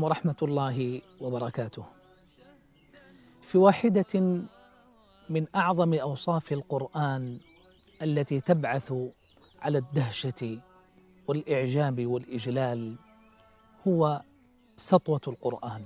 ورحمة الله وبركاته. في واحدة من أعظم أوصاف القرآن التي تبعث على الدهشة والإعجاب والإجلال هو سطوة القرآن.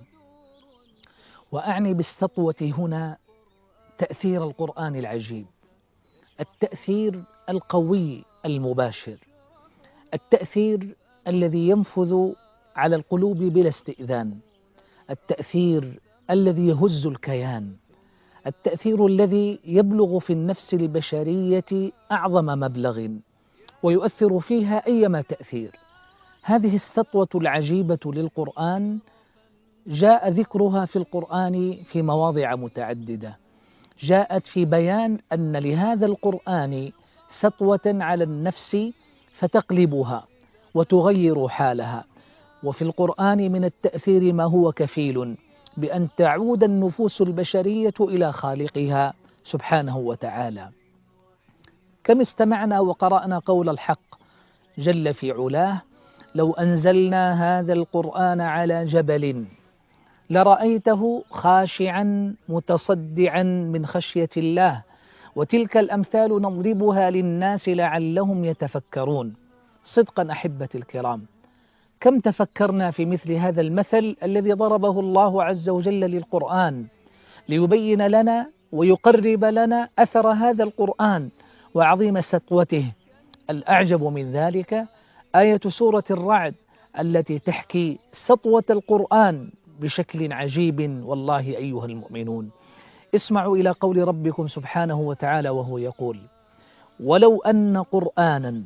وأعني بالسطوة هنا تأثير القرآن العجيب، التأثير القوي المباشر، التأثير الذي ينفذ على القلوب بلا استئذان، التأثير الذي يهز الكيان، التأثير الذي يبلغ في النفس البشرية أعظم مبلغ ويؤثر فيها أيما تأثير. هذه السطوة العجيبة للقرآن جاء ذكرها في القرآن في مواضع متعددة، جاءت في بيان أن لهذا القرآن سطوة على النفس فتقلبها وتغير حالها. وفي القرآن من التأثير ما هو كفيل بأن تعود النفوس البشرية إلى خالقها سبحانه وتعالى. كم استمعنا وقرأنا قول الحق جل في علاه: لو أنزلنا هذا القرآن على جبل لرأيته خاشعا متصدعا من خشية الله وتلك الأمثال نضربها للناس لعلهم يتفكرون. صدقا أحبتي الكرام، كم تفكرنا في مثل هذا المثل الذي ضربه الله عز وجل للقرآن ليبين لنا ويقرب لنا أثر هذا القرآن وعظيم سطوته. الأعجب من ذلك آية سورة الرعد التي تحكي سطوة القرآن بشكل عجيب. والله أيها المؤمنون، اسمعوا إلى قول ربكم سبحانه وتعالى وهو يقول: ولو أن قرآنا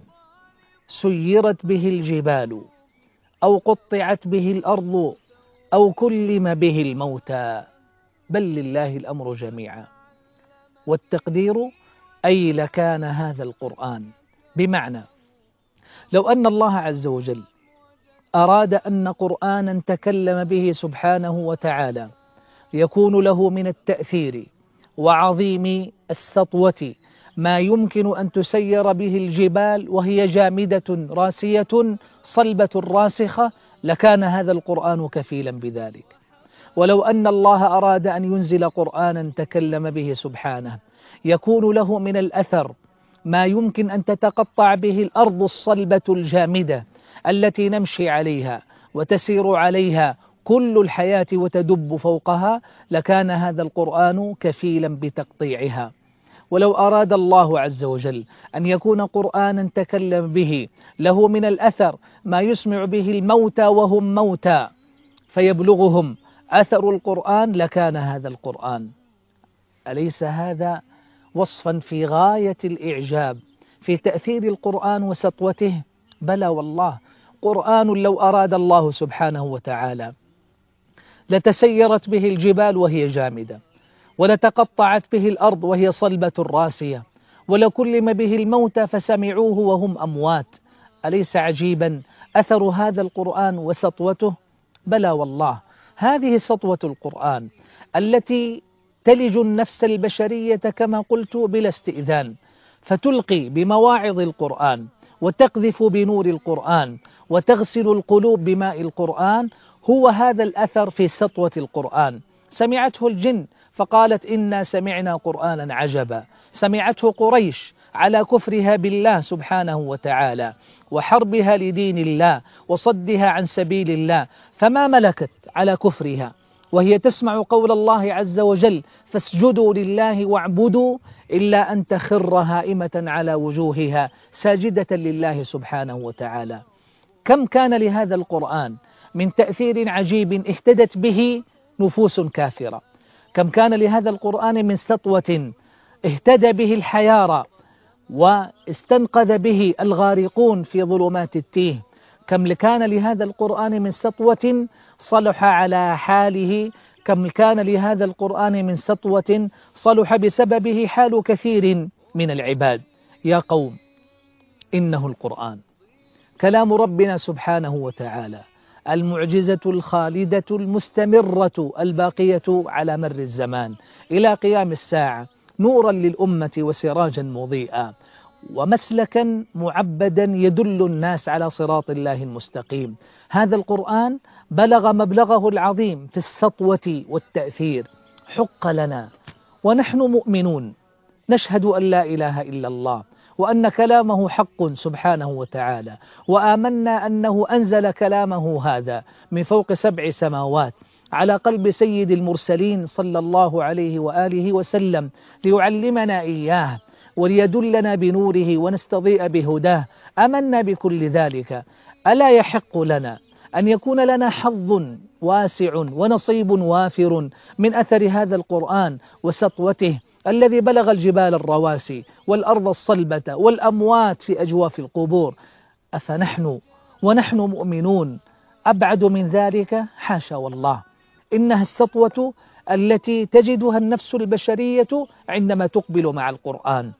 سيرت به الجبال أو قطعت به الأرض أو كلم به الموتى بل لله الأمر جميعا. والتقدير أي لكان هذا القرآن، بمعنى لو أن الله عز وجل أراد أن قرآنا تكلم به سبحانه وتعالى يكون له من التأثير وعظيم السطوة ما يمكن أن تسير به الجبال وهي جامدة راسية صلبة راسخة، لكان هذا القرآن كفيلا بذلك. ولو أن الله أراد أن ينزل قرآنا تكلم به سبحانه يكون له من الأثر ما يمكن أن تتقطع به الأرض الصلبة الجامدة التي نمشي عليها وتسير عليها كل الحياة وتدب فوقها، لكان هذا القرآن كفيلا بتقطيعها. ولو أراد الله عز وجل أن يكون قرآنا تكلم به له من الأثر ما يسمع به الموتى وهم موتى فيبلغهم أثر القرآن، لكان هذا القرآن. أليس هذا وصفا في غاية الإعجاب في تأثير القرآن وسطوته؟ بلى والله، قرآن لو أراد الله سبحانه وتعالى لتسيرت به الجبال وهي جامدة، ولتقطعت به الأرض وهي صلبة راسية، ولكلم به الموتى فسمعوه وهم أموات. أليس عجيبا أثر هذا القرآن وسطوته؟ بلى والله، هذه سطوة القرآن التي تلج النفس البشرية كما قلت بلا استئذان، فتلقي بمواعظ القرآن وتقذف بنور القرآن وتغسل القلوب بماء القرآن. هو هذا الأثر في سطوة القرآن. سمعته الجن فقالت إنا سمعنا قرآنا عجبا، سمعته قريش على كفرها بالله سبحانه وتعالى وحربها لدين الله وصدها عن سبيل الله، فما ملكت على كفرها وهي تسمع قول الله عز وجل: فاسجدوا لله واعبدوا، إلا أن تخر هائمة على وجوهها ساجدة لله سبحانه وتعالى. كم كان لهذا القرآن من تأثير عجيب اهتدت به نفوس كافرة، كم كان لهذا القرآن من سطوة اهتدى به الحيارى واستنقذ به الغارقون في ظلمات التيه، كم كان لهذا القرآن من سطوة صلح على حاله، كم كان لهذا القرآن من سطوة صلح بسببه حال كثير من العباد. يا قوم، إنه القرآن كلام ربنا سبحانه وتعالى، المعجزة الخالدة المستمرة الباقية على مر الزمان إلى قيام الساعة، نورا للأمة وسراجا مضيئا. ومسلكا معبدا يدل الناس على صراط الله المستقيم. هذا القرآن بلغ مبلغه العظيم في السطوة والتأثير. حق لنا ونحن مؤمنون نشهد أن لا إله إلا الله وأن كلامه حق سبحانه وتعالى، وآمنا أنه أنزل كلامه هذا من فوق 7 سماوات على قلب سيد المرسلين صلى الله عليه وآله وسلم ليعلمنا إياه وليدلنا بنوره ونستضيء بهداه. آمنا بكل ذلك، ألا يحق لنا أن يكون لنا حظ واسع ونصيب وافر من أثر هذا القرآن وسطوته الذي بلغ الجبال الرواسي والأرض الصلبة والأموات في أجواف القبور؟ أفنحن ونحن مؤمنون أبعد من ذلك؟ حاشا والله. إنها السطوة التي تجدها النفس البشرية عندما تقبل مع القرآن.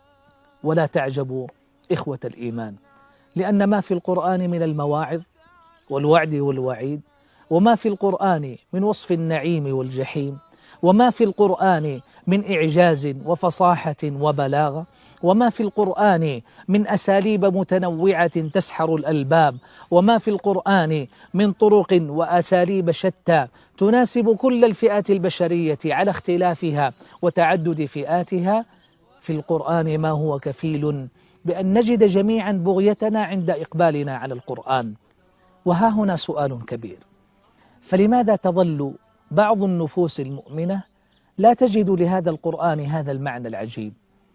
ولا تعجبوا إخوة الإيمان، لأن ما في القرآن من المواعظ والوعد والوعيد، وما في القرآن من وصف النعيم والجحيم، وما في القرآن من إعجاز وفصاحة وبلاغة، وما في القرآن من أساليب متنوعة تسحر الألباب، وما في القرآن من طرق وأساليب شتى تناسب كل الفئات البشرية على اختلافها وتعدد فئاتها. في القرآن ما هو كفيل بأن نجد جميعا بغيتنا عند إقبالنا على القرآن. وها هنا سؤال كبير: فلماذا تظل بعض النفوس المؤمنة لا تجد لهذا القرآن هذا المعنى العجيب،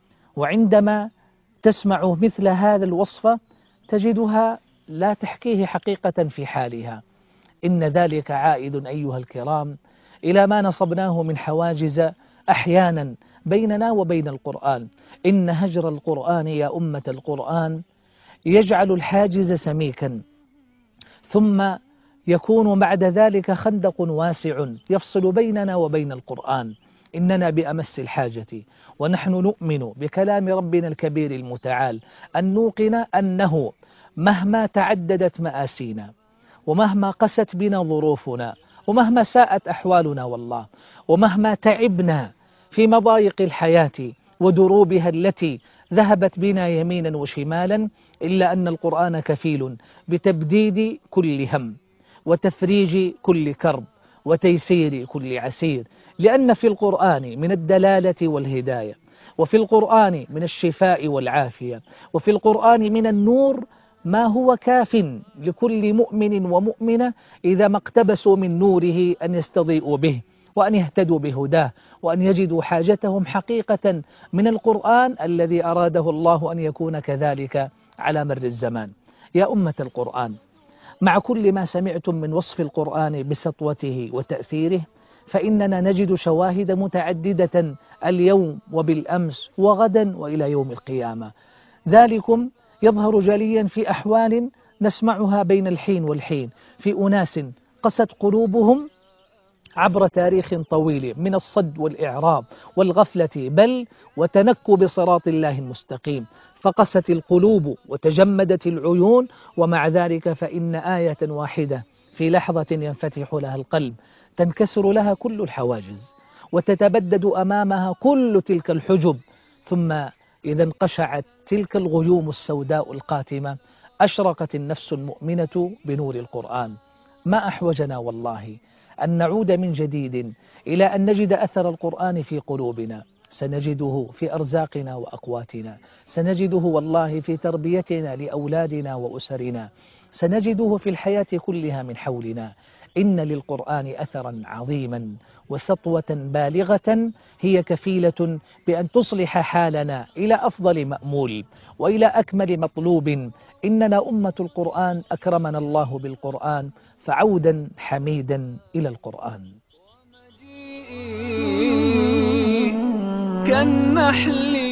وعندما تسمع مثل هذا الوصف تجدها لا تحكيه حقيقة في حالها؟ إن ذلك عائد أيها الكرام إلى ما نصبناه من حواجز أحيانا بيننا وبين القرآن. إن هجر القرآن يا أمة القرآن يجعل الحاجز سميكا، ثم يكون بعد ذلك خندق واسع يفصل بيننا وبين القرآن. إننا بأمس الحاجة ونحن نؤمن بكلام ربنا الكبير المتعال أن نوقن أنه مهما تعددت مآسينا، ومهما قست بنا ظروفنا، ومهما ساءت أحوالنا والله، ومهما تعبنا في مضايق الحياة ودروبها التي ذهبت بنا يمينا وشمالا، إلا أن القرآن كفيل بتبديد كل هم وتفريج كل كرب وتيسير كل عسير. لأن في القرآن من الدلالة والهداية، وفي القرآن من الشفاء والعافية، وفي القرآن من النور ما هو كاف لكل مؤمن ومؤمنة إذا ما اقتبسوا من نوره أن يستضيئوا به وأن يهتدوا بهداه، وأن يجدوا حاجتهم حقيقة من القرآن الذي أراده الله أن يكون كذلك على مر الزمان. يا أمة القرآن، مع كل ما سمعتم من وصف القرآن بسطوته وتأثيره، فإننا نجد شواهد متعددة اليوم وبالأمس وغدا وإلى يوم القيامة. ذلكم يظهر جليا في أحوال نسمعها بين الحين والحين في أناس قست قلوبهم عبر تاريخ طويل من الصد والإعراض والغفلة بل وتنكب صراط الله المستقيم، فقست القلوب وتجمدت العيون، ومع ذلك فإن آية واحدة في لحظة ينفتح لها القلب تنكسر لها كل الحواجز وتتبدد أمامها كل تلك الحجب، ثم إذا انقشعت تلك الغيوم السوداء القاتمة أشرقت النفس المؤمنة بنور القرآن. ما أحوجنا والله أن نعود من جديد إلى أن نجد أثر القرآن في قلوبنا. سنجده في أرزاقنا وأقواتنا، سنجده والله في تربيتنا لأولادنا وأسرنا، سنجده في الحياة كلها من حولنا. إن للقرآن أثرا عظيما وسطوة بالغة هي كفيلة بأن تصلح حالنا إلى أفضل مأمول وإلى أكمل مطلوب. إننا أمة القرآن أكرمنا الله بالقرآن، فعودا حميدا إلى القرآن. كالنحل